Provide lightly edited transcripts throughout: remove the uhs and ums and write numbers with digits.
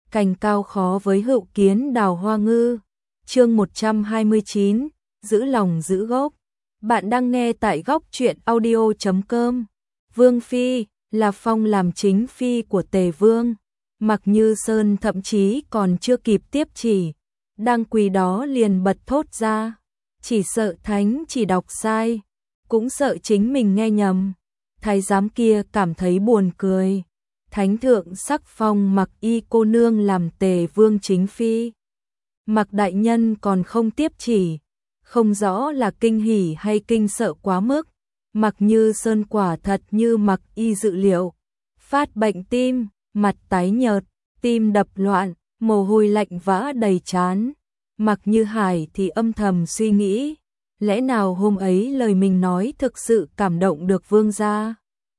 cành cao khó với hữu kiến đào hoa ngư. Chương 129, giữ lòng giữ gốc. Bạn đang nghe tại góc truyện audio.com. Vương Phi, là Phong làm chính phi của Tề Vương. Mặc Như Sơn thậm chí còn chưa kịp tiếp chỉ, đang quỳ đó liền bật thốt ra, chỉ sợ thánh chỉ đọc sai, cũng sợ chính mình nghe nhầm. Thái giám kia cảm thấy buồn cười. Thánh thượng sắc phong Mặc Y cô nương làm Tề Vương chính phi. Mặc đại nhân còn không tiếp chỉ, không rõ là kinh hỉ hay kinh sợ quá mức. Mặc Như Sơn quả thật như Mặc Y dự liệu, phát bệnh tim, mặt tái nhợt, tim đập loạn, mồ hôi lạnh vã đầy trán. Mặc Như Hải thì âm thầm suy nghĩ, lẽ nào hôm ấy lời mình nói thực sự cảm động được vương gia.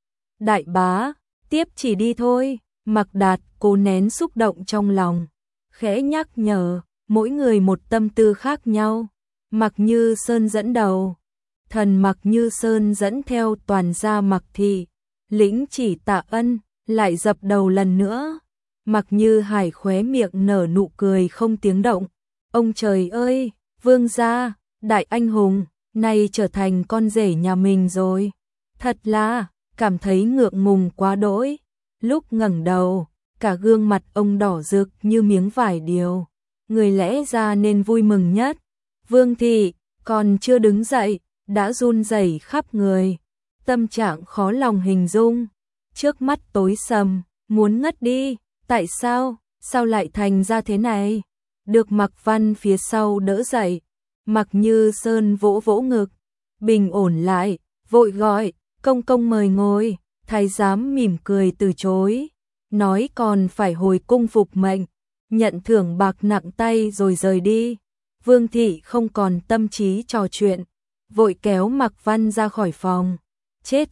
Đại bá, tiếp chỉ đi thôi. Mặc Đạt cố nén xúc động trong lòng, khẽ nhắc nhở, mỗi người một tâm tư khác nhau. Mặc Như Sơn dẫn đầu, thần Mặc Như Sơn dẫn theo toàn gia Mặc thị, lĩnh chỉ tạ ân, lại dập đầu lần nữa. Mặc Như Hải khóe miệng nở nụ cười không tiếng động. Ông trời ơi, vương gia, đại anh hùng, nay trở thành con rể nhà mình rồi. Thật là, cảm thấy ngượng ngùng quá đỗi. Lúc ngẩng đầu, cả gương mặt ông đỏ rực như miếng vải điều. Người lẽ ra nên vui mừng nhất, Vương thị, còn chưa đứng dậy, đã run rẩy khắp người. Tâm trạng khó lòng hình dung, trước mắt tối sầm, muốn ngất đi. Tại sao, sao lại thành ra thế này? Được Mặc Văn phía sau đỡ dậy, Mặc Như Sơn vỗ vỗ ngực, bình ổn lại, vội gọi, công công mời ngồi. Thái giám mỉm cười từ chối, nói còn phải hồi cung phục mệnh, nhận thưởng bạc nặng tay rồi rời đi. Vương thị không còn tâm trí trò chuyện, vội kéo Mặc Văn ra khỏi phòng. Chết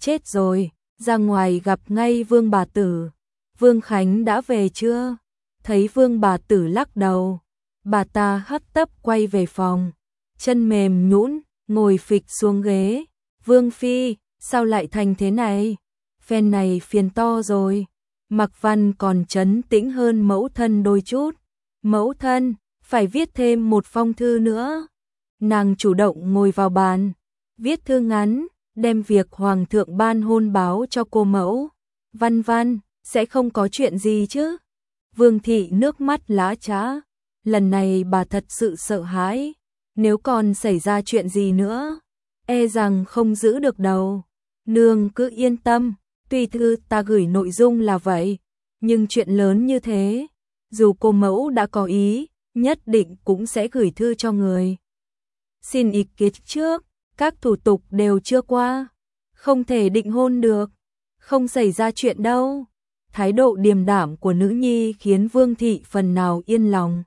rồi, ra ngoài gặp ngay Vương bà tử. Vương Khánh đã về chưa? Thấy Vương bà tử lắc đầu, bà ta hấp tấp quay về phòng, chân mềm nhũn, ngồi phịch xuống ghế. Vương Phi, sao lại thành thế này? Phen này phiền to rồi. Mặc Văn còn trấn tĩnh hơn mẫu thân đôi chút. Mẫu thân, phải viết thêm một phong thư nữa. Nàng chủ động ngồi vào bàn, viết thư ngắn, đem việc hoàng thượng ban hôn báo cho cô mẫu. Văn Văn, sẽ không có chuyện gì chứ? Vương thị nước mắt lã chã, lần này bà thật sự sợ hãi, nếu còn xảy ra chuyện gì nữa, e rằng không giữ được đầu. Nương cứ yên tâm, tuy thư ta gửi nội dung là vậy, nhưng chuyện lớn như thế, dù cô mẫu đã có ý, nhất định cũng sẽ gửi thư cho người. Xin ý kiến trước, các thủ tục đều chưa qua, không thể định hôn được, không xảy ra chuyện đâu. Thái độ điềm đạm của nữ nhi khiến Vương thị phần nào yên lòng.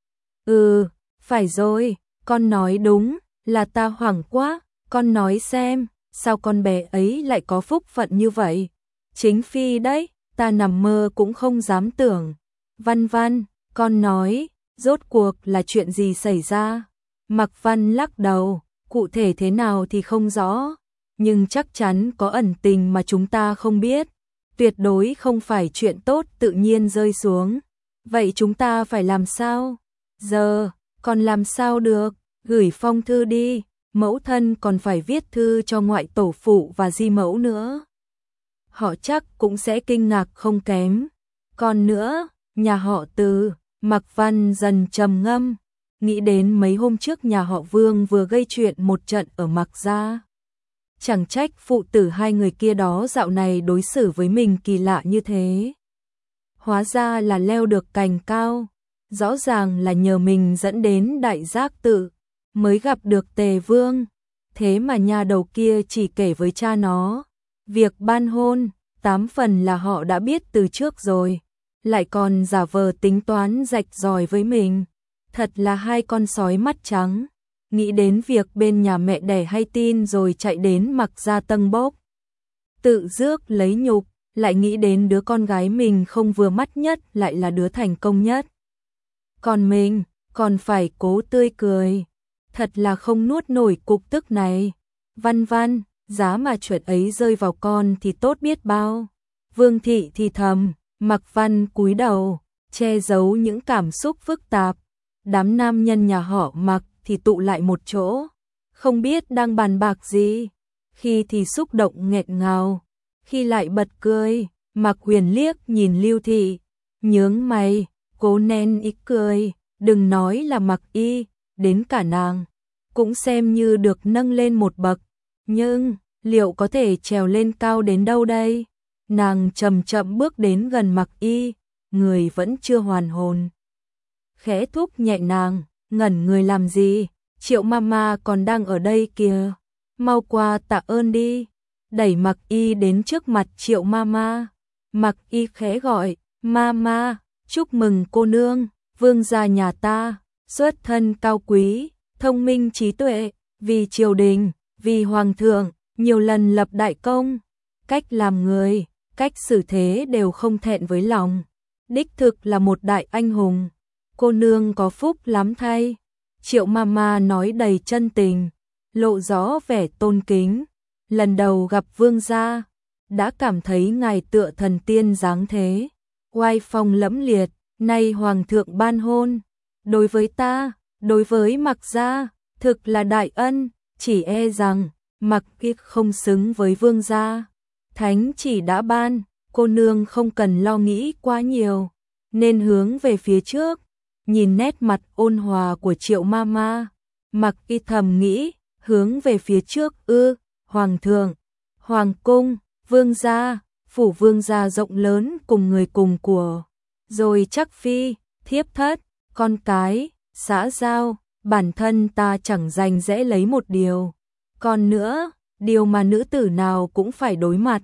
Phải rồi, con nói đúng, là ta hoảng quá, con nói xem, sao con bé ấy lại có phúc phận như vậy? Chính phi đấy, ta nằm mơ cũng không dám tưởng. Văn Văn, con nói, rốt cuộc là chuyện gì xảy ra? Mặc Văn lắc đầu, cụ thể thế nào thì không rõ, nhưng chắc chắn có ẩn tình mà chúng ta không biết. Tuyệt đối không phải chuyện tốt tự nhiên rơi xuống. Vậy chúng ta phải làm sao? Giờ, còn làm sao được? Gửi phong thư đi, mẫu thân còn phải viết thư cho ngoại tổ phụ và di mẫu nữa. Họ chắc cũng sẽ kinh ngạc không kém. Còn nữa, nhà họ Từ, Mặc Văn dần trầm ngâm, nghĩ đến mấy hôm trước nhà họ Vương vừa gây chuyện một trận ở Mặc gia. Chẳng trách phụ tử hai người kia đó dạo này đối xử với mình kỳ lạ như thế. Hóa ra là leo được cành cao, rõ ràng là nhờ mình dẫn đến Đại Giác Tự, mới gặp được Tề Vương. Thế mà nhà đầu kia chỉ kể với cha nó, việc ban hôn, 8 phần là họ đã biết từ trước rồi, lại còn giả vờ tính toán rạch ròi với mình. Thật là hai con sói mắt trắng. Nghĩ đến việc bên nhà mẹ đẻ hay tin rồi chạy đến Mặc gia tâng bốc, tự rước lấy nhục, lại nghĩ đến đứa con gái mình không vừa mắt nhất lại là đứa thành công nhất. Còn mình, còn phải cố tươi cười. Thật là không nuốt nổi cục tức này. Văn Văn, giá mà chuyện ấy rơi vào con thì tốt biết bao. Vương thị thì thầm, Mặc Văn cúi đầu, che giấu những cảm xúc phức tạp. Đám nam nhân nhà họ Mạc thì tụ lại một chỗ, không biết đang bàn bạc gì, khi thì xúc động nghẹn ngào, khi lại bật cười. Mạc Huyền liếc nhìn Lưu Thị, nhướng mày, cố nén ý cười, đừng nói là Mạc Y, đến cả nàng cũng xem như được nâng lên một bậc, nhưng liệu có thể trèo lên cao đến đâu đây? Nàng chậm chậm bước đến gần Mạc Y, người vẫn chưa hoàn hồn. Khẽ thúc nhẹ nàng, ngẩn người làm gì? Triệu Mama còn đang ở đây kìa, mau qua tạ ơn đi. Đẩy Mạc Y đến trước mặt Triệu Mama. Mạc Y khẽ gọi, Mama, chúc mừng cô nương, vương gia nhà ta, xuất thân cao quý, thông minh trí tuệ, vì triều đình, vì hoàng thượng, nhiều lần lập đại công, cách làm người, cách xử thế đều không thẹn với lòng. Đích thực là một đại anh hùng, cô nương có phúc lắm thay. Triệu Mama nói đầy chân tình, lộ rõ vẻ tôn kính. Lần đầu gặp vương gia, đã cảm thấy ngài tựa thần tiên dáng thế, oai phong lẫm liệt. Nay hoàng thượng ban hôn, đối với ta, đối với Mạc gia, thực là đại ân, chỉ e rằng Mạc Y không xứng với vương gia. Thánh chỉ đã ban, cô nương không cần lo nghĩ quá nhiều, nên hướng về phía trước. Nhìn nét mặt ôn hòa của Triệu Mama, Mạc Y thầm nghĩ, hướng về phía trước hoàng thượng, hoàng cung, vương gia, phủ vương gia rộng lớn cùng người cùng của, rồi chắc phi, thiếp thất, con cái, xã giao, bản thân ta chẳng dành dễ lấy một điều. Còn nữa, điều mà nữ tử nào cũng phải đối mặt,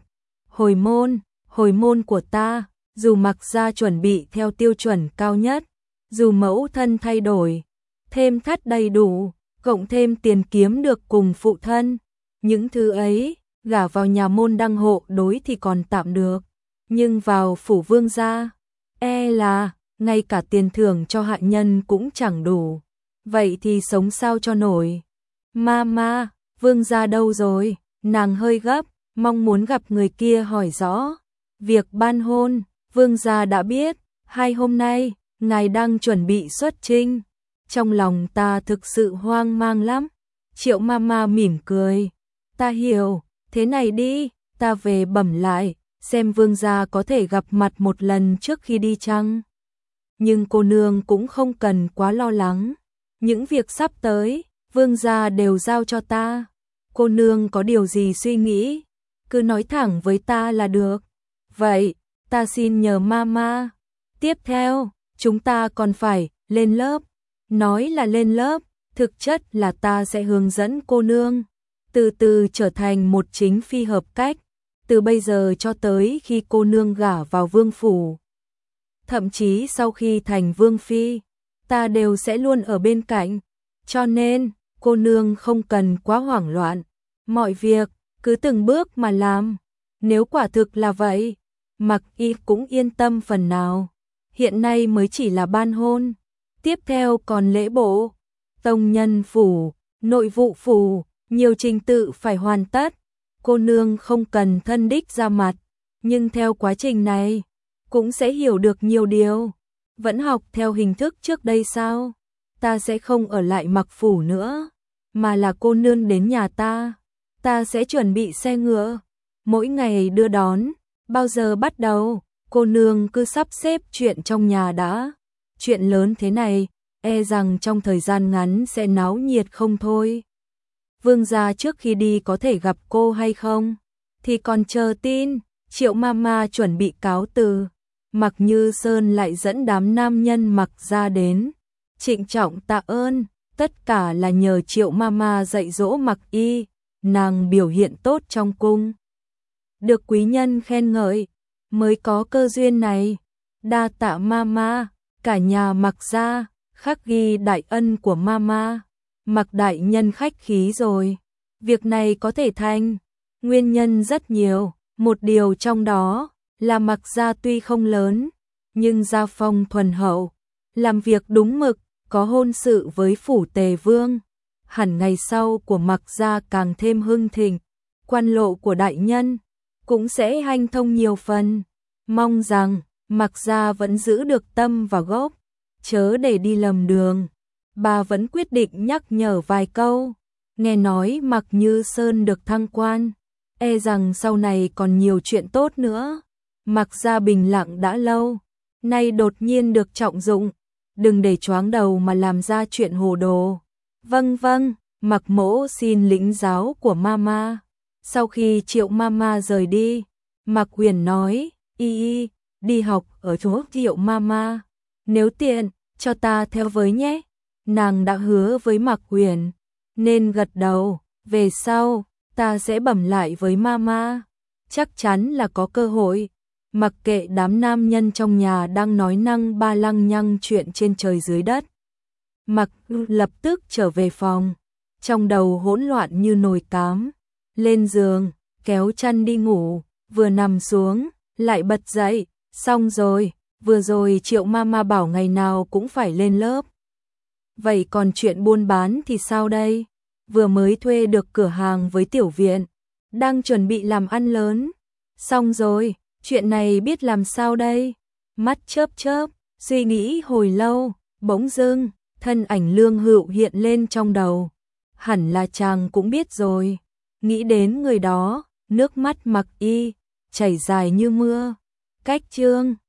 hồi môn của ta, dù Mạc gia chuẩn bị theo tiêu chuẩn cao nhất, dù mẫu thân thay đổi, thêm thắt đầy đủ, cộng thêm tiền kiếm được cùng phụ thân, những thứ ấy, gả vào nhà môn đăng hộ đối thì còn tạm được, nhưng vào phủ vương gia, e là ngay cả tiền thưởng cho hạ nhân cũng chẳng đủ. Vậy thì sống sao cho nổi? Mama, vương gia đâu rồi? Nàng hơi gấp, mong muốn gặp người kia hỏi rõ. Việc ban hôn, vương gia đã biết, 2 hôm nay, ngài đang chuẩn bị xuất chinh. Trong lòng ta thực sự hoang mang lắm. Triệu Mama mỉm cười. Ta hiểu, thế này đi, ta về bẩm lại, xem vương gia có thể gặp mặt một lần trước khi đi chăng? Nhưng cô nương cũng không cần quá lo lắng. Những việc sắp tới, vương gia đều giao cho ta. Cô nương có điều gì suy nghĩ, cứ nói thẳng với ta là được. Vậy, ta xin nhờ Mama. Tiếp theo, chúng ta còn phải lên lớp. Nói là lên lớp, thực chất là ta sẽ hướng dẫn cô nương từ từ trở thành một chính phi hợp cách, từ bây giờ cho tới khi cô nương gả vào vương phủ. Thậm chí sau khi thành vương phi, ta đều sẽ luôn ở bên cạnh, cho nên cô nương không cần quá hoảng loạn, mọi việc cứ từng bước mà làm. Nếu quả thực là vậy, Mạc Y cũng yên tâm phần nào. Hiện nay mới chỉ là ban hôn, tiếp theo còn lễ bộ, tông nhân phủ, nội vụ phủ, nhiều trình tự phải hoàn tất. Cô nương không cần thân đích ra mặt, nhưng theo quá trình này cũng sẽ hiểu được nhiều điều. Vẫn học theo hình thức trước đây sao? Ta sẽ không ở lại Mạc phủ nữa, mà là cô nương đến nhà ta. Ta sẽ chuẩn bị xe ngựa, mỗi ngày đưa đón. Bao giờ bắt đầu? Cô nương cứ sắp xếp chuyện trong nhà đã. Chuyện lớn thế này, e rằng trong thời gian ngắn sẽ náo nhiệt không thôi. Vương gia trước khi đi có thể gặp cô hay không? Thì còn chờ tin. Triệu Mama chuẩn bị cáo từ. Mạc Như Sơn lại dẫn đám nam nhân Mạc gia đến, trịnh trọng tạ ơn, tất cả là nhờ Triệu Mama dạy dỗ Mạc Y, nàng biểu hiện tốt trong cung, được quý nhân khen ngợi, mới có cơ duyên này. Đa tạ Mama, cả nhà Mạc gia khắc ghi đại ân của Mama. Mạc đại nhân khách khí rồi, việc này có thể thành, nguyên nhân rất nhiều, một điều trong đó là Mạc gia tuy không lớn, nhưng gia phong thuần hậu, làm việc đúng mực, có hôn sự với phủ Tề Vương. Hẳn ngày sau của Mạc gia càng thêm hưng thịnh, quan lộ của đại nhân cũng sẽ hanh thông nhiều phần. Mong rằng Mặc gia vẫn giữ được tâm và gốc, chớ để đi lầm đường. Bà vẫn quyết định nhắc nhở vài câu, nghe nói Mặc Như Sơn được thăng quan, e rằng sau này còn nhiều chuyện tốt nữa. Mặc gia bình lặng đã lâu, nay đột nhiên được trọng dụng, đừng để choáng đầu mà làm ra chuyện hồ đồ. Vâng vâng, Mặc mỗ xin lĩnh giáo của mama. Sau khi Triệu mama rời đi, Mặc Huyền nói, y đi học ở chỗ Triệu mama, nếu tiện, cho ta theo với nhé. Nàng đã hứa với Mặc Huyền, nên gật đầu, về sau, ta sẽ bẩm lại với mama, chắc chắn là có cơ hội. Mặc kệ đám nam nhân trong nhà đang nói năng ba lăng nhăng chuyện trên trời dưới đất, Mặc lập tức trở về phòng, trong đầu hỗn loạn như nồi cám, lên giường, kéo chăn đi ngủ, vừa nằm xuống, lại bật dậy, xong rồi, vừa rồi Triệu mama bảo ngày nào cũng phải lên lớp. Vậy còn chuyện buôn bán thì sao đây? Vừa mới thuê được cửa hàng với tiểu viện, đang chuẩn bị làm ăn lớn. Xong rồi, chuyện này biết làm sao đây? Mắt chớp chớp, suy nghĩ hồi lâu, bỗng dưng, thân ảnh Lương Hựu hiện lên trong đầu. Hẳn là chàng cũng biết rồi. Nghĩ đến người đó, nước mắt Mặc Y chảy dài như mưa. Cách chương